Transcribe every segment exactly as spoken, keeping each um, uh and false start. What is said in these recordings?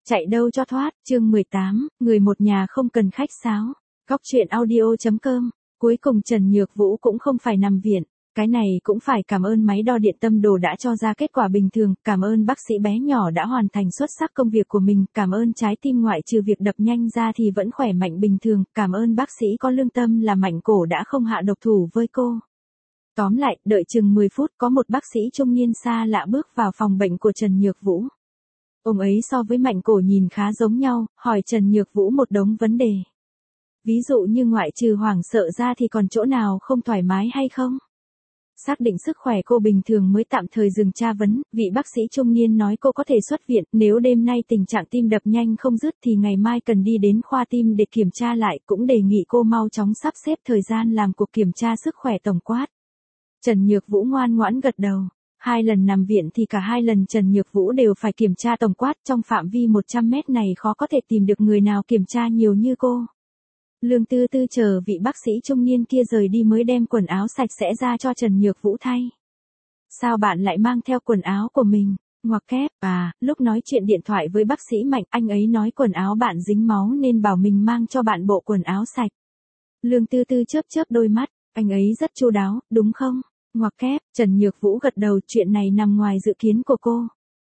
Chạy đâu cho thoát, chương mười tám, người một nhà không cần khách sáo. Góc truyện audio.com. Cuối cùng Trần Nhược Vũ cũng không phải nằm viện. Cái này cũng phải cảm ơn máy đo điện tâm đồ đã cho ra kết quả bình thường, cảm ơn bác sĩ bé nhỏ đã hoàn thành xuất sắc công việc của mình, cảm ơn trái tim ngoại trừ việc đập nhanh ra thì vẫn khỏe mạnh bình thường, cảm ơn bác sĩ có lương tâm là Mạnh Cổ đã không hạ độc thủ với cô. Tóm lại, đợi chừng mười phút có một bác sĩ trung niên xa lạ bước vào phòng bệnh của Trần Nhược Vũ. Ông ấy so với Mạnh Cổ nhìn khá giống nhau, hỏi Trần Nhược Vũ một đống vấn đề. Ví dụ như ngoại trừ hoảng sợ ra thì còn chỗ nào không thoải mái hay không? Xác định sức khỏe cô bình thường mới tạm thời dừng tra vấn, vị bác sĩ trung niên nói cô có thể xuất viện, nếu đêm nay tình trạng tim đập nhanh không dứt thì ngày mai cần đi đến khoa tim để kiểm tra lại, cũng đề nghị cô mau chóng sắp xếp thời gian làm cuộc kiểm tra sức khỏe tổng quát. Trần Nhược Vũ ngoan ngoãn gật đầu. Hai lần nằm viện thì cả hai lần Trần Nhược Vũ đều phải kiểm tra tổng quát, trong phạm vi một trăm mét này khó có thể tìm được người nào kiểm tra nhiều như cô. Lương Tư Tư chờ vị bác sĩ trung niên kia rời đi mới đem quần áo sạch sẽ ra cho Trần Nhược Vũ thay. Sao bạn lại mang theo quần áo của mình? Ngoặc kép, à, lúc nói chuyện điện thoại với bác sĩ Mạnh, anh ấy nói quần áo bạn dính máu nên bảo mình mang cho bạn bộ quần áo sạch. Lương Tư Tư chớp chớp đôi mắt, anh ấy rất chu đáo, đúng không? Ngoặc kép, Trần Nhược Vũ gật đầu, chuyện này nằm ngoài dự kiến của cô.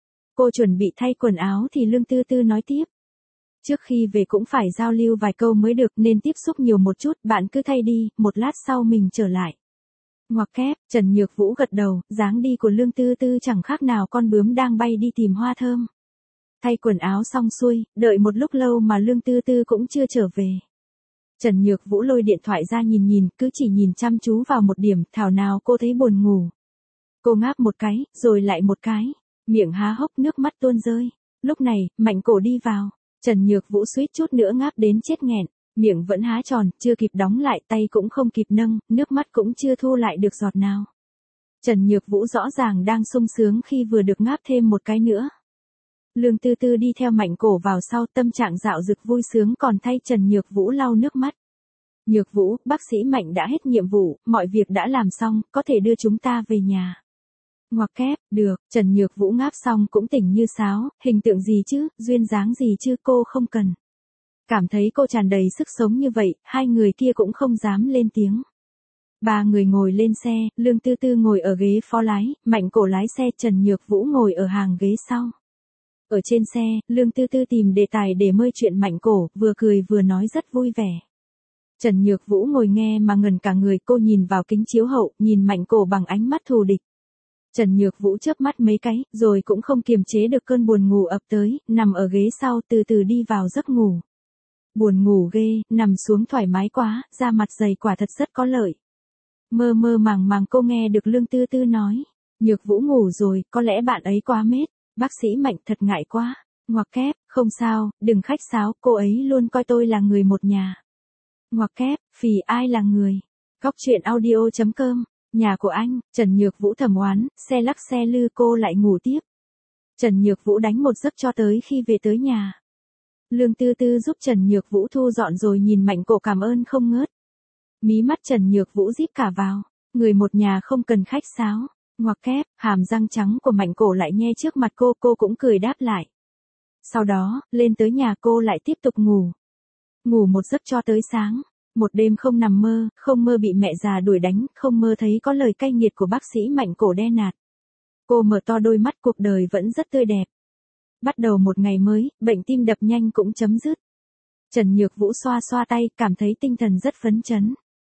Cô chuẩn bị thay quần áo thì Lương Tư Tư nói tiếp. Trước khi về cũng phải giao lưu vài câu mới được nên tiếp xúc nhiều một chút, bạn cứ thay đi, một lát sau mình trở lại. Ngoặc kép, Trần Nhược Vũ gật đầu, dáng đi của Lương Tư Tư chẳng khác nào con bướm đang bay đi tìm hoa thơm. Thay quần áo xong xuôi, đợi một lúc lâu mà Lương Tư Tư cũng chưa trở về. Trần Nhược Vũ lôi điện thoại ra nhìn nhìn, cứ chỉ nhìn chăm chú vào một điểm, thảo nào cô thấy buồn ngủ. Cô ngáp một cái, rồi lại một cái, miệng há hốc nước mắt tuôn rơi. Lúc này, Mạnh Cổ đi vào, Trần Nhược Vũ suýt chút nữa ngáp đến chết nghẹn, miệng vẫn há tròn, chưa kịp đóng lại, tay cũng không kịp nâng, nước mắt cũng chưa thu lại được giọt nào. Trần Nhược Vũ rõ ràng đang sung sướng khi vừa được ngáp thêm một cái nữa. Lương Tư Tư đi theo Mạnh Cổ vào sau, tâm trạng dạo dực vui sướng còn thay Trần Nhược Vũ lau nước mắt. Nhược Vũ, bác sĩ Mạnh đã hết nhiệm vụ, mọi việc đã làm xong, có thể đưa chúng ta về nhà. Ngoặc kép, được, Trần Nhược Vũ ngáp xong cũng tỉnh như sáo, hình tượng gì chứ, duyên dáng gì chứ, cô không cần. Cảm thấy cô tràn đầy sức sống như vậy, hai người kia cũng không dám lên tiếng. Ba người ngồi lên xe, Lương Tư Tư ngồi ở ghế phó lái, Mạnh Cổ lái xe, Trần Nhược Vũ ngồi ở hàng ghế sau. Ở trên xe, Lương Tư Tư tìm đề tài để mơi chuyện Mạnh Cổ, vừa cười vừa nói rất vui vẻ. Trần Nhược Vũ ngồi nghe mà ngẩn cả người, cô nhìn vào kính chiếu hậu, nhìn Mạnh Cổ bằng ánh mắt thù địch. Trần Nhược Vũ chớp mắt mấy cái, rồi cũng không kiềm chế được cơn buồn ngủ ập tới, nằm ở ghế sau từ từ đi vào giấc ngủ. Buồn ngủ ghê, nằm xuống thoải mái quá, da mặt dày quả thật rất có lợi. Mơ mơ màng màng cô nghe được Lương Tư Tư nói, Nhược Vũ ngủ rồi, có lẽ bạn ấy quá mệt. Bác sĩ Mạnh thật ngại quá. Ngoặc kép, không sao, đừng khách sáo, cô ấy luôn coi tôi là người một nhà. Ngoặc kép, phì ai là người. Góc truyện audio.com. Nhà của anh, Trần Nhược Vũ thầm oán, xe lắc xe lư cô lại ngủ tiếp. Trần Nhược Vũ đánh một giấc cho tới khi về tới nhà. Lương Tư Tư giúp Trần Nhược Vũ thu dọn rồi nhìn Mạnh Cổ cảm ơn không ngớt. Mí mắt Trần Nhược Vũ díp cả vào, người một nhà không cần khách sáo. Ngoặc kép, hàm răng trắng của Mạnh Cổ lại nhe trước mặt cô, cô cũng cười đáp lại. Sau đó, lên tới nhà cô lại tiếp tục ngủ. Ngủ một giấc cho tới sáng. Một đêm không nằm mơ, không mơ bị mẹ già đuổi đánh, không mơ thấy có lời cay nghiệt của bác sĩ Mạnh Cổ đe nạt. Cô mở to đôi mắt, cuộc đời vẫn rất tươi đẹp. Bắt đầu một ngày mới, bệnh tim đập nhanh cũng chấm dứt. Trần Nhược Vũ xoa xoa tay, cảm thấy tinh thần rất phấn chấn.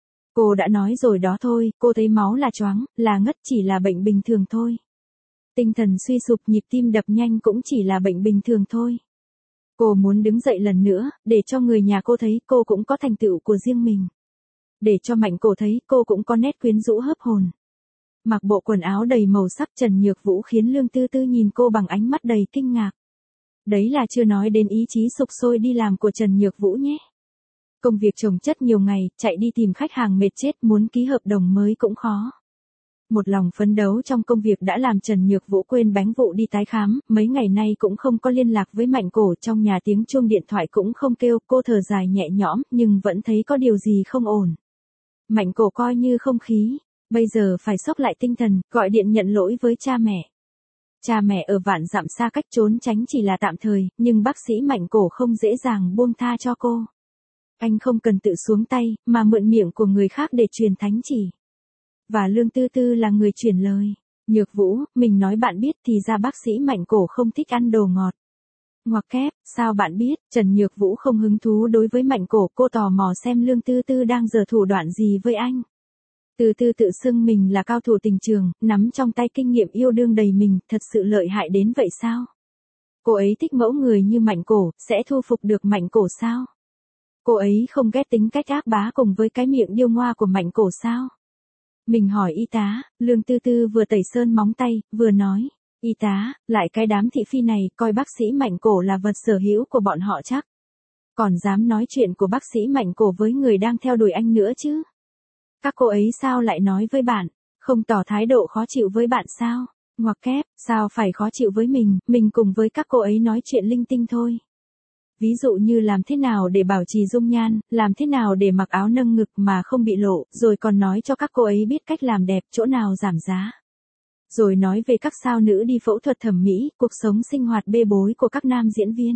Cô đã nói rồi đó thôi, cô thấy máu là choáng, là ngất, chỉ là bệnh bình thường thôi. Tinh thần suy sụp, nhịp tim đập nhanh cũng chỉ là bệnh bình thường thôi. Cô muốn đứng dậy lần nữa, để cho người nhà cô thấy cô cũng có thành tựu của riêng mình. Để cho Mạnh Cổ thấy cô cũng có nét quyến rũ hớp hồn. Mặc bộ quần áo đầy màu sắc, Trần Nhược Vũ khiến Lương Tư Tư nhìn cô bằng ánh mắt đầy kinh ngạc. Đấy là chưa nói đến ý chí sục sôi đi làm của Trần Nhược Vũ nhé. Công việc chồng chất nhiều ngày, chạy đi tìm khách hàng mệt chết, muốn ký hợp đồng mới cũng khó. Một lòng phấn đấu trong công việc đã làm Trần Nhược Vũ quên bánh vụ đi tái khám, mấy ngày nay cũng không có liên lạc với Mạnh Cổ, trong nhà tiếng chuông điện thoại cũng không kêu, cô thở dài nhẹ nhõm, nhưng vẫn thấy có điều gì không ổn. Mạnh Cổ coi như không khí, bây giờ phải xốc lại tinh thần, gọi điện nhận lỗi với cha mẹ. Cha mẹ ở vạn dặm xa cách trốn tránh chỉ là tạm thời, nhưng bác sĩ Mạnh Cổ không dễ dàng buông tha cho cô. Anh không cần tự xuống tay, mà mượn miệng của người khác để truyền thánh chỉ. Và Lương Tư Tư là người truyền lời. Nhược Vũ, mình nói bạn biết thì ra bác sĩ Mạnh Cổ không thích ăn đồ ngọt. Ngoặc kép, sao bạn biết? Trần Nhược Vũ không hứng thú đối với Mạnh Cổ, cô tò mò xem Lương Tư Tư đang giở thủ đoạn gì với anh. Tư Tư tự xưng mình là cao thủ tình trường, nắm trong tay kinh nghiệm yêu đương đầy mình, thật sự lợi hại đến vậy sao? Cô ấy thích mẫu người như Mạnh Cổ, sẽ thu phục được Mạnh Cổ sao? Cô ấy không ghét tính cách ác bá cùng với cái miệng điêu ngoa của Mạnh Cổ sao? Mình hỏi y tá, Lương Tư Tư vừa tẩy sơn móng tay, vừa nói, y tá, lại cái đám thị phi này coi bác sĩ Mạnh Cổ là vật sở hữu của bọn họ chắc. Còn dám nói chuyện của bác sĩ Mạnh Cổ với người đang theo đuổi anh nữa chứ? Các cô ấy sao lại nói với bạn, không tỏ thái độ khó chịu với bạn sao? Ngoặc kép, sao phải khó chịu với mình, mình cùng với các cô ấy nói chuyện linh tinh thôi. Ví dụ như làm thế nào để bảo trì dung nhan, làm thế nào để mặc áo nâng ngực mà không bị lộ, rồi còn nói cho các cô ấy biết cách làm đẹp, chỗ nào giảm giá. Rồi nói về các sao nữ đi phẫu thuật thẩm mỹ, cuộc sống sinh hoạt bê bối của các nam diễn viên.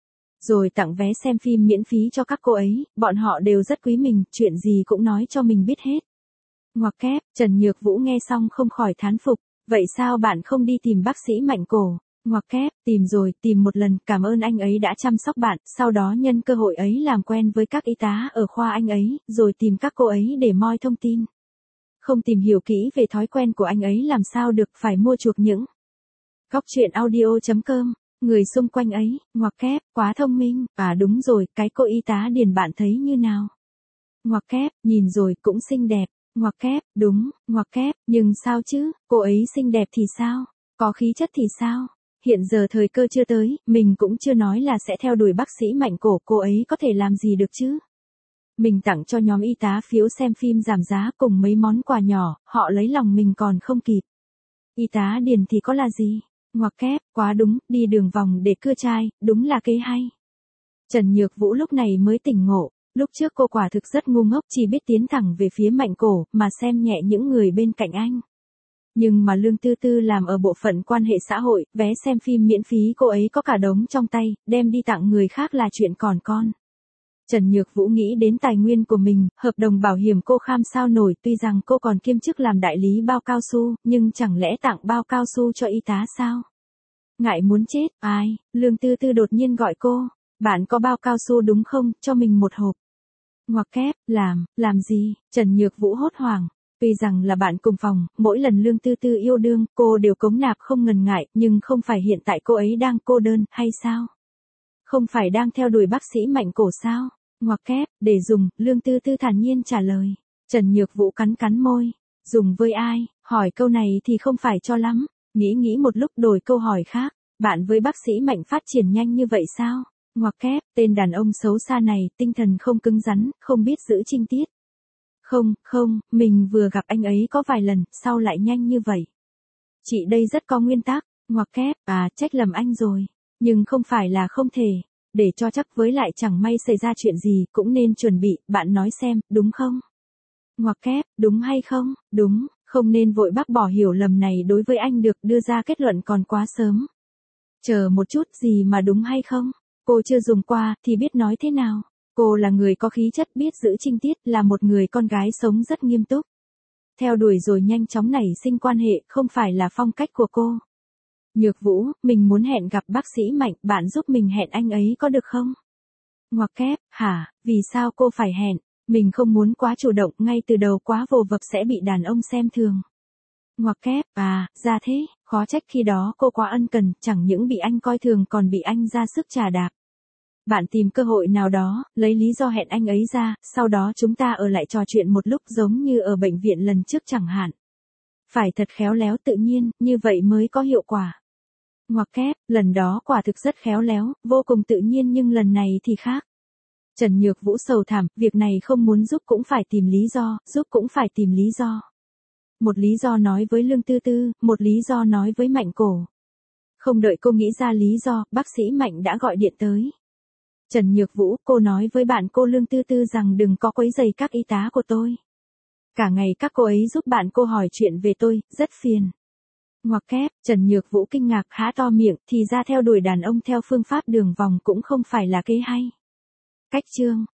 Rồi tặng vé xem phim miễn phí cho các cô ấy, bọn họ đều rất quý mình, chuyện gì cũng nói cho mình biết hết. Ngoặc kép, Trần Nhược Vũ nghe xong không khỏi thán phục, vậy sao bạn không đi tìm bác sĩ Mạnh Cổ? Ngoặc kép, tìm rồi, tìm một lần, cảm ơn anh ấy đã chăm sóc bạn, sau đó nhân cơ hội ấy làm quen với các y tá ở khoa anh ấy, rồi tìm các cô ấy để moi thông tin. Không tìm hiểu kỹ về thói quen của anh ấy làm sao được, phải mua chuộc những. Góc truyện audio chấm com, người xung quanh ấy, ngoặc kép, quá thông minh, à đúng rồi, cái cô y tá điền bạn thấy như nào? Ngoặc kép, nhìn rồi, cũng xinh đẹp, ngoặc kép, đúng, ngoặc kép, nhưng sao chứ, cô ấy xinh đẹp thì sao? Có khí chất thì sao? Hiện giờ thời cơ chưa tới, mình cũng chưa nói là sẽ theo đuổi bác sĩ Mạnh Cổ, cô ấy có thể làm gì được chứ? Mình tặng cho nhóm y tá phiếu xem phim giảm giá cùng mấy món quà nhỏ, họ lấy lòng mình còn không kịp. Y tá điền thì có là gì? Ngoặc kép, quá đúng, đi đường vòng để cưa trai, đúng là kế hay. Trần Nhược Vũ lúc này mới tỉnh ngộ, lúc trước cô quả thực rất ngu ngốc, chỉ biết tiến thẳng về phía Mạnh Cổ, mà xem nhẹ những người bên cạnh anh. Nhưng mà Lương Tư Tư làm ở bộ phận quan hệ xã hội, vé xem phim miễn phí cô ấy có cả đống trong tay, đem đi tặng người khác là chuyện còn con. Trần Nhược Vũ nghĩ đến tài nguyên của mình, hợp đồng bảo hiểm cô kham sao nổi, tuy rằng cô còn kiêm chức làm đại lý bao cao su, nhưng chẳng lẽ tặng bao cao su cho y tá sao? Ngại muốn chết, ai, Lương Tư Tư đột nhiên gọi cô, bạn có bao cao su đúng không, cho mình một hộp. Ngoặc kép, làm, làm gì, Trần Nhược Vũ hốt hoảng. Tuy rằng là bạn cùng phòng, mỗi lần Lương Tư Tư yêu đương, cô đều cống nạp không ngần ngại, nhưng không phải hiện tại cô ấy đang cô đơn, hay sao? Không phải đang theo đuổi bác sĩ Mạnh Cổ sao? Ngoặc kép, để dùng, Lương Tư Tư thản nhiên trả lời. Trần Nhược Vũ cắn cắn môi. Dùng với ai? Hỏi câu này thì không phải cho lắm. Nghĩ nghĩ một lúc đổi câu hỏi khác. Bạn với bác sĩ Mạnh phát triển nhanh như vậy sao? Ngoặc kép, tên đàn ông xấu xa này, tinh thần không cứng rắn, không biết giữ trinh tiết. Không, không, mình vừa gặp anh ấy có vài lần, sao lại nhanh như vậy? Chị đây rất có nguyên tắc. Ngoặc kép, à, trách lầm anh rồi. Nhưng không phải là không thể. Để cho chắc với lại chẳng may xảy ra chuyện gì, cũng nên chuẩn bị, bạn nói xem, đúng không? Ngoặc kép, đúng hay không? Đúng, không nên vội bác bỏ hiểu lầm này đối với anh được, đưa ra kết luận còn quá sớm. Chờ một chút, gì mà đúng hay không? Cô chưa dùng qua, thì biết nói thế nào? Cô là người có khí chất, biết giữ trinh tiết, là một người con gái sống rất nghiêm túc. Theo đuổi rồi nhanh chóng nảy sinh quan hệ, không phải là phong cách của cô. Nhược Vũ, mình muốn hẹn gặp bác sĩ Mạnh, bạn giúp mình hẹn anh ấy có được không? Ngoặc kép, hả, vì sao cô phải hẹn? Mình không muốn quá chủ động, ngay từ đầu quá vồ vập sẽ bị đàn ông xem thường. Ngoặc kép, à, ra thế, khó trách khi đó cô quá ân cần, chẳng những bị anh coi thường còn bị anh ra sức trà đạp. Bạn tìm cơ hội nào đó, lấy lý do hẹn anh ấy ra, sau đó chúng ta ở lại trò chuyện một lúc giống như ở bệnh viện lần trước chẳng hạn. Phải thật khéo léo tự nhiên, như vậy mới có hiệu quả. Ngoặc kép, lần đó quả thực rất khéo léo, vô cùng tự nhiên nhưng lần này thì khác. Trần Nhược Vũ sầu thảm, việc này không muốn giúp cũng phải tìm lý do, giúp cũng phải tìm lý do. Một lý do nói với Lương Tư Tư, một lý do nói với Mạnh Cổ. Không đợi cô nghĩ ra lý do, bác sĩ Mạnh đã gọi điện tới. Trần Nhược Vũ, cô nói với bạn cô Lương Tư Tư rằng đừng có quấy rầy các y tá của tôi. Cả ngày các cô ấy giúp bạn cô hỏi chuyện về tôi, rất phiền. Ngoặc kép, Trần Nhược Vũ kinh ngạc há to miệng, thì ra theo đuổi đàn ông theo phương pháp đường vòng cũng không phải là kế hay. Cách chương